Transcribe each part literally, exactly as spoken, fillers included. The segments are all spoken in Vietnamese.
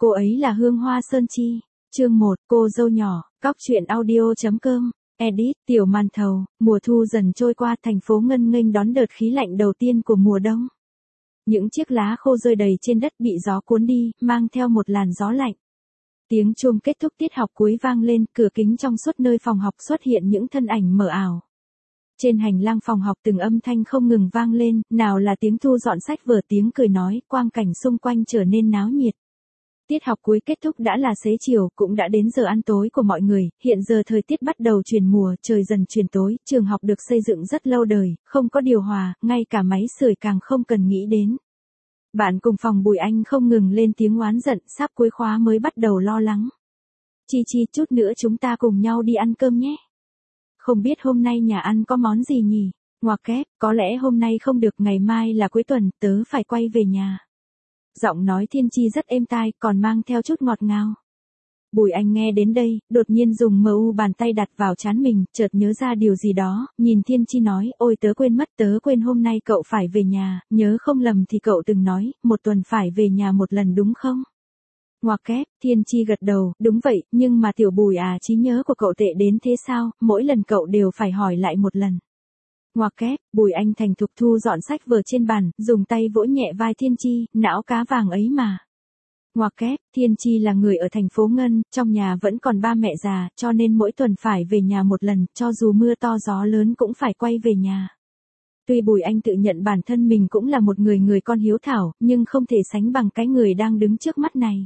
Cô ấy là Hương Hoa Sơn Chi. Chương một, cô dâu nhỏ, cóc truyện audio.com, edit, tiểu màn thầu, mùa thu dần trôi qua, thành phố ngân nghênh đón đợt khí lạnh đầu tiên của mùa đông. Những chiếc lá khô rơi đầy trên đất bị gió cuốn đi, mang theo một làn gió lạnh. Tiếng chuông kết thúc tiết học cuối vang lên, cửa kính trong suốt nơi phòng học xuất hiện những thân ảnh mờ ảo. Trên hành lang phòng học từng âm thanh không ngừng vang lên, nào là tiếng thu dọn sách vở, tiếng cười nói, quang cảnh xung quanh trở nên náo nhiệt. Tiết học cuối kết thúc đã là xế chiều, cũng đã đến giờ ăn tối của mọi người, hiện giờ thời tiết bắt đầu chuyển mùa, trời dần chuyển tối, trường học được xây dựng rất lâu đời, không có điều hòa, ngay cả máy sưởi càng không cần nghĩ đến. Bạn cùng phòng Bùi Anh không ngừng lên tiếng oán giận, sắp cuối khóa mới bắt đầu lo lắng. Chi Chi, chút nữa chúng ta cùng nhau đi ăn cơm nhé. Không biết hôm nay nhà ăn có món gì nhỉ? Ngoặc kép, có lẽ hôm nay không được, ngày mai là cuối tuần, tớ phải quay về nhà. Giọng nói Thiên Chi rất êm tai, còn mang theo chút ngọt ngào. Bùi Anh nghe đến đây, đột nhiên dùng mờ u bàn tay đặt vào trán mình, chợt nhớ ra điều gì đó, nhìn Thiên Chi nói, ôi tớ quên mất, tớ quên hôm nay cậu phải về nhà, nhớ không lầm thì cậu từng nói, một tuần phải về nhà một lần đúng không? Ngoặc kép, Thiên Chi gật đầu, đúng vậy, nhưng mà tiểu Bùi à, trí nhớ của cậu tệ đến thế sao, mỗi lần cậu đều phải hỏi lại một lần. Ngoặc kép, Bùi Anh thành thục thu dọn sách vở trên bàn, dùng tay vỗ nhẹ vai Thiên Chi, não cá vàng ấy mà. Ngoặc kép, Thiên Chi là người ở thành phố Ngân, trong nhà vẫn còn ba mẹ già, cho nên mỗi tuần phải về nhà một lần, cho dù mưa to gió lớn cũng phải quay về nhà. Tuy Bùi Anh tự nhận bản thân mình cũng là một người người con hiếu thảo, nhưng không thể sánh bằng cái người đang đứng trước mắt này.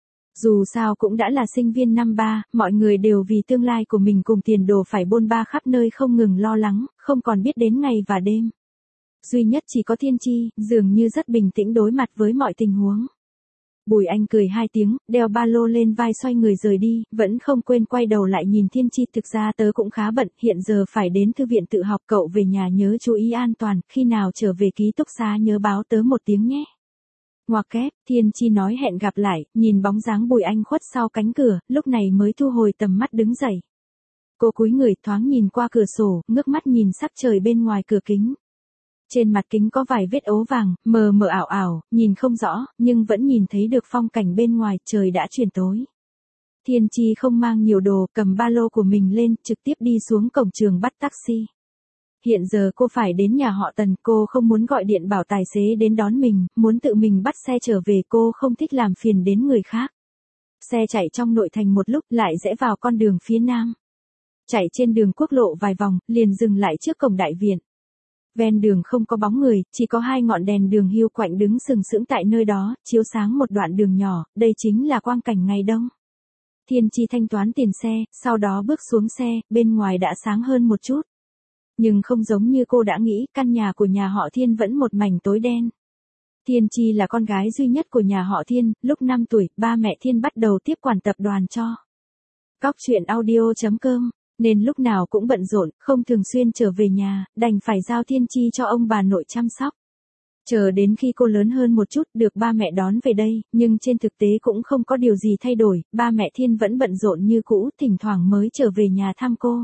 Dù sao cũng đã là sinh viên năm ba, mọi người đều vì tương lai của mình cùng tiền đồ phải bôn ba khắp nơi không ngừng lo lắng, không còn biết đến ngày và đêm. Duy nhất chỉ có Thiên Chi, dường như rất bình tĩnh đối mặt với mọi tình huống. Bùi Anh cười hai tiếng, đeo ba lô lên vai xoay người rời đi, vẫn không quên quay đầu lại nhìn Thiên Chi, thực ra tớ cũng khá bận, hiện giờ phải đến thư viện tự học, cậu về nhà nhớ chú ý an toàn, khi nào trở về ký túc xá nhớ báo tớ một tiếng nhé. Ngoặc kép, Thiên Chi nói hẹn gặp lại, nhìn bóng dáng Bùi Anh khuất sau cánh cửa, lúc này mới thu hồi tầm mắt đứng dậy. Cô cúi người thoáng nhìn qua cửa sổ, ngước mắt nhìn sắc trời bên ngoài cửa kính. Trên mặt kính có vài vết ố vàng, mờ mờ ảo ảo, nhìn không rõ, nhưng vẫn nhìn thấy được phong cảnh bên ngoài, trời đã chuyển tối. Thiên Chi không mang nhiều đồ, cầm ba lô của mình lên, trực tiếp đi xuống cổng trường bắt taxi. Hiện giờ cô phải đến nhà họ Tần, cô không muốn gọi điện bảo tài xế đến đón mình, muốn tự mình bắt xe trở về, cô không thích làm phiền đến người khác. Xe chạy trong nội thành một lúc lại rẽ vào con đường phía nam. Chạy trên đường quốc lộ vài vòng, liền dừng lại trước cổng đại viện. Ven đường không có bóng người, chỉ có hai ngọn đèn đường hiu quạnh đứng sừng sững tại nơi đó, chiếu sáng một đoạn đường nhỏ, đây chính là quang cảnh ngày đông. Thiên Chi thanh toán tiền xe, sau đó bước xuống xe, bên ngoài đã sáng hơn một chút. Nhưng không giống như cô đã nghĩ, căn nhà của nhà họ Thiên vẫn một mảnh tối đen. Thiên Chi là con gái duy nhất của nhà họ Thiên, lúc năm tuổi, ba mẹ Thiên bắt đầu tiếp quản tập đoàn cho. Cóc truyện audio.com, nên lúc nào cũng bận rộn, không thường xuyên trở về nhà, đành phải giao Thiên Chi cho ông bà nội chăm sóc. Chờ đến khi cô lớn hơn một chút, được ba mẹ đón về đây, nhưng trên thực tế cũng không có điều gì thay đổi, ba mẹ Thiên vẫn bận rộn như cũ, thỉnh thoảng mới trở về nhà thăm cô.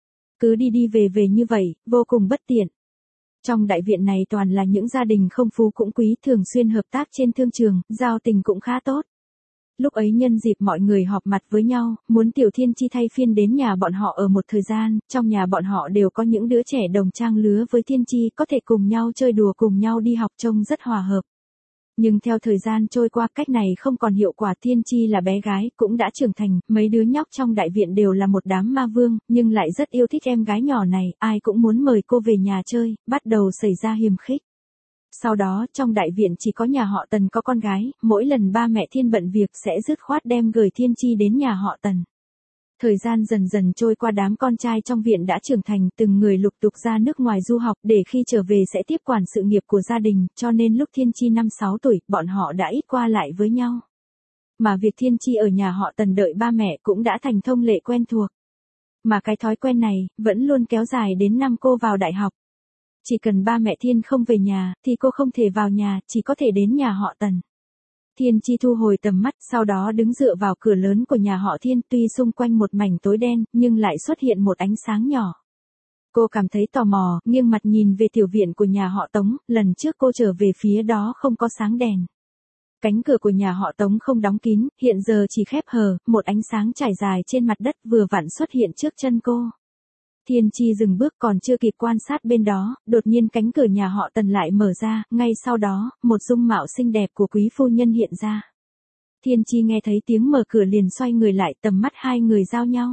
Cứ đi đi về về như vậy, vô cùng bất tiện. Trong đại viện này toàn là những gia đình không phú cũng quý, thường xuyên hợp tác trên thương trường, giao tình cũng khá tốt. Lúc ấy nhân dịp mọi người họp mặt với nhau, muốn Tiểu Thiên Chi thay phiên đến nhà bọn họ ở một thời gian, trong nhà bọn họ đều có những đứa trẻ đồng trang lứa với Thiên Chi, có thể cùng nhau chơi đùa cùng nhau đi học, trông rất hòa hợp. Nhưng theo thời gian trôi qua, cách này không còn hiệu quả. Thiên Chi là bé gái, cũng đã trưởng thành, mấy đứa nhóc trong đại viện đều là một đám ma vương, nhưng lại rất yêu thích em gái nhỏ này, ai cũng muốn mời cô về nhà chơi, bắt đầu xảy ra hiềm khích. Sau đó, trong đại viện chỉ có nhà họ Tần có con gái, mỗi lần ba mẹ Thiên bận việc sẽ dứt khoát đem gửi Thiên Chi đến nhà họ Tần. Thời gian dần dần trôi qua, đám con trai trong viện đã trưởng thành, từng người lục tục ra nước ngoài du học, để khi trở về sẽ tiếp quản sự nghiệp của gia đình, cho nên lúc Thiên Chi năm sáu tuổi, bọn họ đã ít qua lại với nhau. Mà việc Thiên Chi ở nhà họ Tần đợi ba mẹ cũng đã thành thông lệ quen thuộc. Mà cái thói quen này, vẫn luôn kéo dài đến năm cô vào đại học. Chỉ cần ba mẹ Thiên không về nhà, thì cô không thể vào nhà, chỉ có thể đến nhà họ Tần. Thiên Chi thu hồi tầm mắt, sau đó đứng dựa vào cửa lớn của nhà họ Thiên, tuy xung quanh một mảnh tối đen, nhưng lại xuất hiện một ánh sáng nhỏ. Cô cảm thấy tò mò, nghiêng mặt nhìn về tiểu viện của nhà họ Tống, lần trước cô trở về phía đó không có sáng đèn. Cánh cửa của nhà họ Tống không đóng kín, hiện giờ chỉ khép hờ, một ánh sáng trải dài trên mặt đất vừa vặn xuất hiện trước chân cô. Thiên Chi dừng bước còn chưa kịp quan sát bên đó, đột nhiên cánh cửa nhà họ Tần lại mở ra, ngay sau đó, một dung mạo xinh đẹp của quý phu nhân hiện ra. Thiên Chi nghe thấy tiếng mở cửa liền xoay người lại, tầm mắt hai người giao nhau.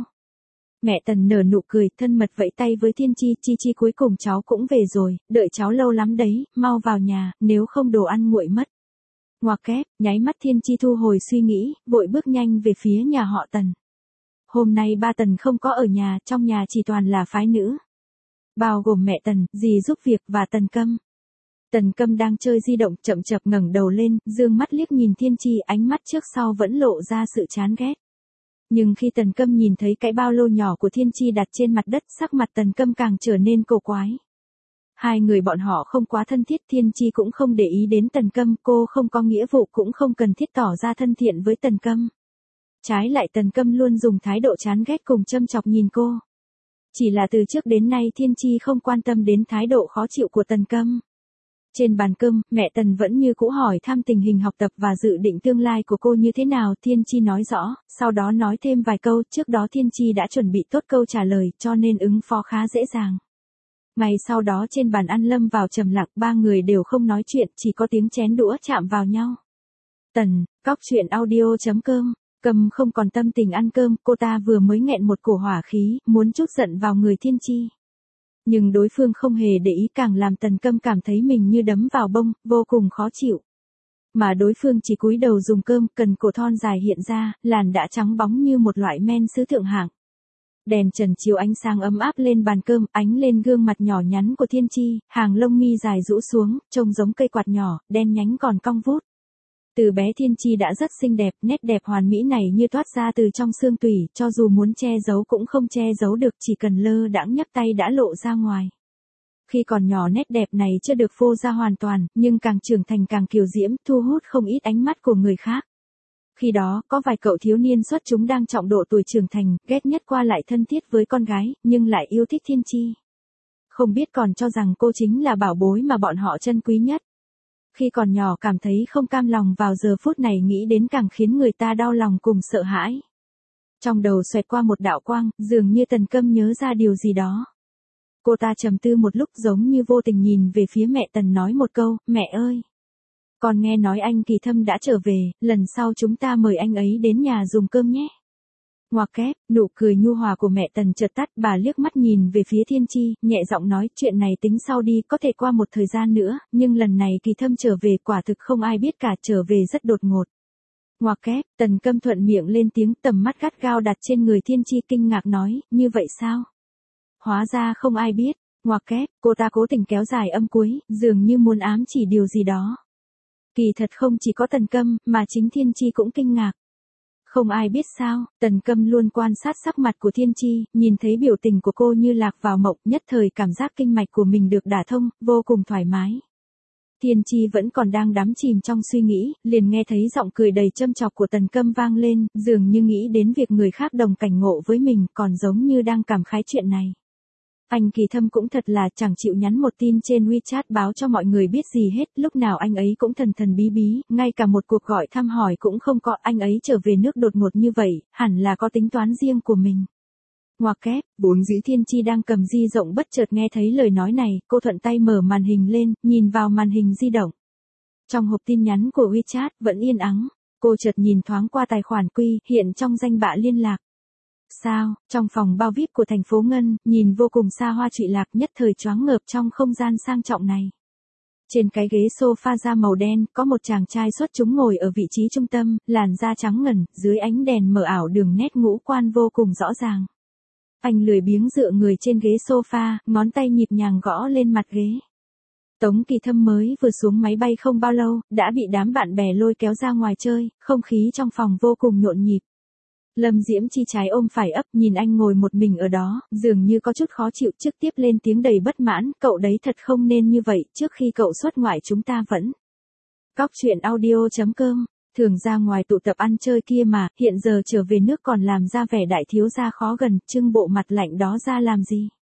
Mẹ Tần nở nụ cười, thân mật vẫy tay với Thiên Chi, Chi Chi cuối cùng cháu cũng về rồi, đợi cháu lâu lắm đấy, mau vào nhà, nếu không đồ ăn nguội mất. Ngoặc kép, nháy mắt Thiên Chi thu hồi suy nghĩ, vội bước nhanh về phía nhà họ Tần. Hôm nay ba Tần không có ở nhà, trong nhà chỉ toàn là phái nữ. Bao gồm mẹ Tần, dì giúp việc và Tần Câm. Tần Câm đang chơi di động chậm chậm ngẩng đầu lên, dương mắt liếc nhìn Thiên Chi, ánh mắt trước sau vẫn lộ ra sự chán ghét. Nhưng khi Tần Câm nhìn thấy cái ba lô nhỏ của Thiên Chi đặt trên mặt đất, sắc mặt Tần Câm càng trở nên cổ quái. Hai người bọn họ không quá thân thiết, Thiên Chi cũng không để ý đến Tần Câm, cô không có nghĩa vụ cũng không cần thiết tỏ ra thân thiện với Tần Câm. Trái lại Tần Câm luôn dùng thái độ chán ghét cùng châm chọc nhìn cô. Chỉ là từ trước đến nay Thiên Chi không quan tâm đến thái độ khó chịu của Tần Câm. Trên bàn cơm, mẹ Tần vẫn như cũ hỏi thăm tình hình học tập và dự định tương lai của cô như thế nào, Thiên Chi nói rõ, sau đó nói thêm vài câu, trước đó Thiên Chi đã chuẩn bị tốt câu trả lời, cho nên ứng phó khá dễ dàng. Ngày sau đó trên bàn ăn lâm vào trầm lặng, ba người đều không nói chuyện, chỉ có tiếng chén đũa chạm vào nhau. Tần, cóc truyện audio chấm com, Cầm không còn tâm tình ăn cơm, cô ta vừa mới nghẹn một cổ hỏa khí, muốn trút giận vào người Thiên Chi. Nhưng đối phương không hề để ý, càng làm Tần Câm cảm thấy mình như đấm vào bông, vô cùng khó chịu. Mà đối phương chỉ cúi đầu dùng cơm, cần cổ thon dài hiện ra, làn đã trắng bóng như một loại men sứ thượng hạng. Đèn trần chiếu ánh sáng ấm áp lên bàn cơm, ánh lên gương mặt nhỏ nhắn của Thiên Chi, hàng lông mi dài rũ xuống, trông giống cây quạt nhỏ, đen nhánh còn cong vút. Từ bé Thiên Chi đã rất xinh đẹp, nét đẹp hoàn mỹ này như toát ra từ trong xương tủy, cho dù muốn che giấu cũng không che giấu được, chỉ cần lơ đãng nhấc tay đã lộ ra ngoài. Khi còn nhỏ nét đẹp này chưa được phô ra hoàn toàn, nhưng càng trưởng thành càng kiều diễm, thu hút không ít ánh mắt của người khác. Khi đó, có vài cậu thiếu niên xuất chúng đang trọng độ tuổi trưởng thành, ghét nhất qua lại thân thiết với con gái, nhưng lại yêu thích Thiên Chi. Không biết còn cho rằng cô chính là bảo bối mà bọn họ trân quý nhất. Khi còn nhỏ cảm thấy không cam lòng, vào giờ phút này nghĩ đến càng khiến người ta đau lòng cùng sợ hãi. Trong đầu xoẹt qua một đạo quang, dường như Tần Câm nhớ ra điều gì đó. Cô ta trầm tư một lúc, giống như vô tình nhìn về phía mẹ Tần nói một câu, mẹ ơi. Con nghe nói anh Kỳ Thâm đã trở về, lần sau chúng ta mời anh ấy đến nhà dùng cơm nhé. Ngoặc kép, nụ cười nhu hòa của mẹ Tần chợt tắt, bà liếc mắt nhìn về phía Thiên Chi, nhẹ giọng nói, chuyện này tính sau đi, có thể qua một thời gian nữa, nhưng lần này Kỳ Thâm trở về quả thực không ai biết cả, trở về rất đột ngột. Ngoặc kép, Tần Câm thuận miệng lên tiếng, tầm mắt gắt gao đặt trên người Thiên Chi, kinh ngạc nói, như vậy sao? Hóa ra không ai biết. Ngoặc kép, cô ta cố tình kéo dài âm cuối, dường như muốn ám chỉ điều gì đó. Kỳ thật không chỉ có Tần Câm, mà chính Thiên Chi cũng kinh ngạc. Không ai biết sao, Tần Câm luôn quan sát sắc mặt của Thiên Chi, nhìn thấy biểu tình của cô như lạc vào mộng, nhất thời cảm giác kinh mạch của mình được đả thông, vô cùng thoải mái. Thiên Chi vẫn còn đang đắm chìm trong suy nghĩ, liền nghe thấy giọng cười đầy châm chọc của Tần Câm vang lên, dường như nghĩ đến việc người khác đồng cảnh ngộ với mình, còn giống như đang cảm khái chuyện này. Anh Kỳ Thâm cũng thật là chẳng chịu nhắn một tin trên WeChat báo cho mọi người biết gì hết, lúc nào anh ấy cũng thần thần bí bí, ngay cả một cuộc gọi thăm hỏi cũng không có, anh ấy trở về nước đột ngột như vậy, hẳn là có tính toán riêng của mình. Ngoặc kép, bốn dĩ Thiên Chi đang cầm di rộng bất chợt nghe thấy lời nói này, cô thuận tay mở màn hình lên, nhìn vào màn hình di động. Trong hộp tin nhắn của WeChat vẫn yên ắng, cô chợt nhìn thoáng qua tài khoản Quy, hiện trong danh bạ liên lạc. Sao, trong phòng bao vi ai pi của thành phố Ngân, nhìn vô cùng xa hoa trụy lạc, nhất thời choáng ngợp trong không gian sang trọng này. Trên cái ghế sofa da màu đen, có một chàng trai xuất chúng ngồi ở vị trí trung tâm, làn da trắng ngần, dưới ánh đèn mờ ảo đường nét ngũ quan vô cùng rõ ràng. Anh lười biếng dựa người trên ghế sofa, ngón tay nhịp nhàng gõ lên mặt ghế. Tống Kỳ Thâm mới vừa xuống máy bay không bao lâu, đã bị đám bạn bè lôi kéo ra ngoài chơi, không khí trong phòng vô cùng nhộn nhịp. Lâm Diễm Chi trái ôm phải ấp, nhìn anh ngồi một mình ở đó, dường như có chút khó chịu, trước tiếp lên tiếng đầy bất mãn, cậu đấy thật không nên như vậy, trước khi cậu xuất ngoại chúng ta vẫn. Cóc truyện audio chấm com, thường ra ngoài tụ tập ăn chơi kia mà, hiện giờ trở về nước còn làm ra vẻ đại thiếu gia khó gần, trưng bộ mặt lạnh đó ra làm gì?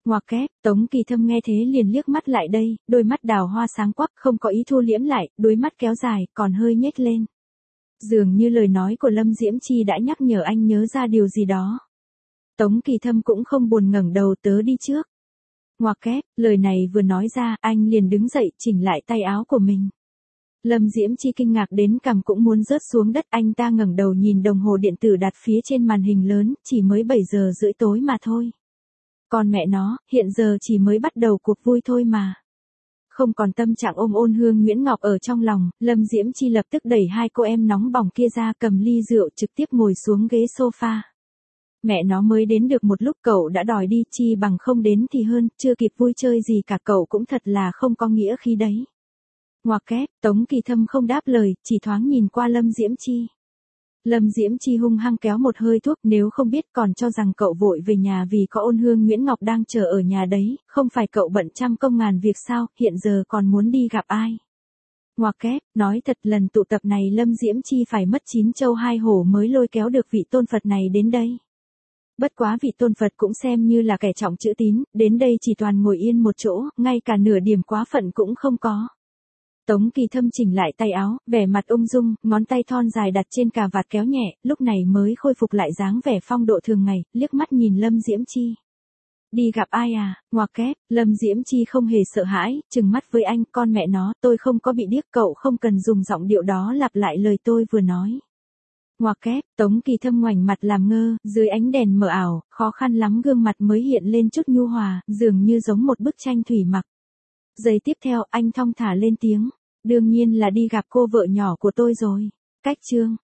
Ngoặc kép, Tống Kỳ Thâm nghe thế liền liếc mắt lại đây, đôi mắt đào hoa sáng quắc không có ý thu liễm lại, đôi mắt kéo dài, còn hơi nhếch lên. Dường như lời nói của Lâm Diễm Chi đã nhắc nhở anh nhớ ra điều gì đó. Tống Kỳ Thâm cũng không buồn ngẩng đầu, tớ đi trước. Ngoặc kép, lời này vừa nói ra, anh liền đứng dậy, chỉnh lại tay áo của mình. Lâm Diễm Chi kinh ngạc đến cằm cũng muốn rớt xuống đất, anh ta ngẩng đầu nhìn đồng hồ điện tử đặt phía trên màn hình lớn, chỉ mới bảy giờ rưỡi tối mà thôi. Còn mẹ nó, hiện giờ chỉ mới bắt đầu cuộc vui thôi mà. Không còn tâm trạng ôm Ôn Hương Nguyễn Ngọc ở trong lòng, Lâm Diễm Chi lập tức đẩy hai cô em nóng bỏng kia ra, cầm ly rượu trực tiếp ngồi xuống ghế sofa. Mẹ nó mới đến được một lúc cậu đã đòi đi, chi bằng không đến thì hơn, chưa kịp vui chơi gì cả, cậu cũng thật là không có nghĩa khí đấy. Ngoặc kép, Tống Kỳ Thâm không đáp lời, chỉ thoáng nhìn qua Lâm Diễm Chi. Lâm Diễm Chi hung hăng kéo một hơi thuốc, nếu không biết còn cho rằng cậu vội về nhà vì có Ôn Hương Nguyễn Ngọc đang chờ ở nhà đấy, không phải cậu bận trăm công ngàn việc sao, hiện giờ còn muốn đi gặp ai. Ngoặc kép, nói thật lần tụ tập này Lâm Diễm Chi phải mất chín châu hai hổ mới lôi kéo được vị tôn Phật này đến đây. Bất quá vị tôn Phật cũng xem như là kẻ trọng chữ tín, đến đây chỉ toàn ngồi yên một chỗ, ngay cả nửa điểm quá phận cũng không có. Tống Kỳ Thâm chỉnh lại tay áo, vẻ mặt ung dung, ngón tay thon dài đặt trên cà vạt kéo nhẹ, lúc này mới khôi phục lại dáng vẻ phong độ thường ngày, liếc mắt nhìn Lâm Diễm Chi. Đi gặp ai à, ngoặc kép, Lâm Diễm Chi không hề sợ hãi, trừng mắt với anh, con mẹ nó, tôi không có bị điếc, cậu không cần dùng giọng điệu đó lặp lại lời tôi vừa nói. Ngoặc kép, Tống Kỳ Thâm ngoảnh mặt làm ngơ, dưới ánh đèn mờ ảo, khó khăn lắm gương mặt mới hiện lên chút nhu hòa, dường như giống một bức tranh thủy mặc. Giây tiếp theo, anh thong thả lên tiếng, đương nhiên là đi gặp cô vợ nhỏ của tôi rồi. Cách chương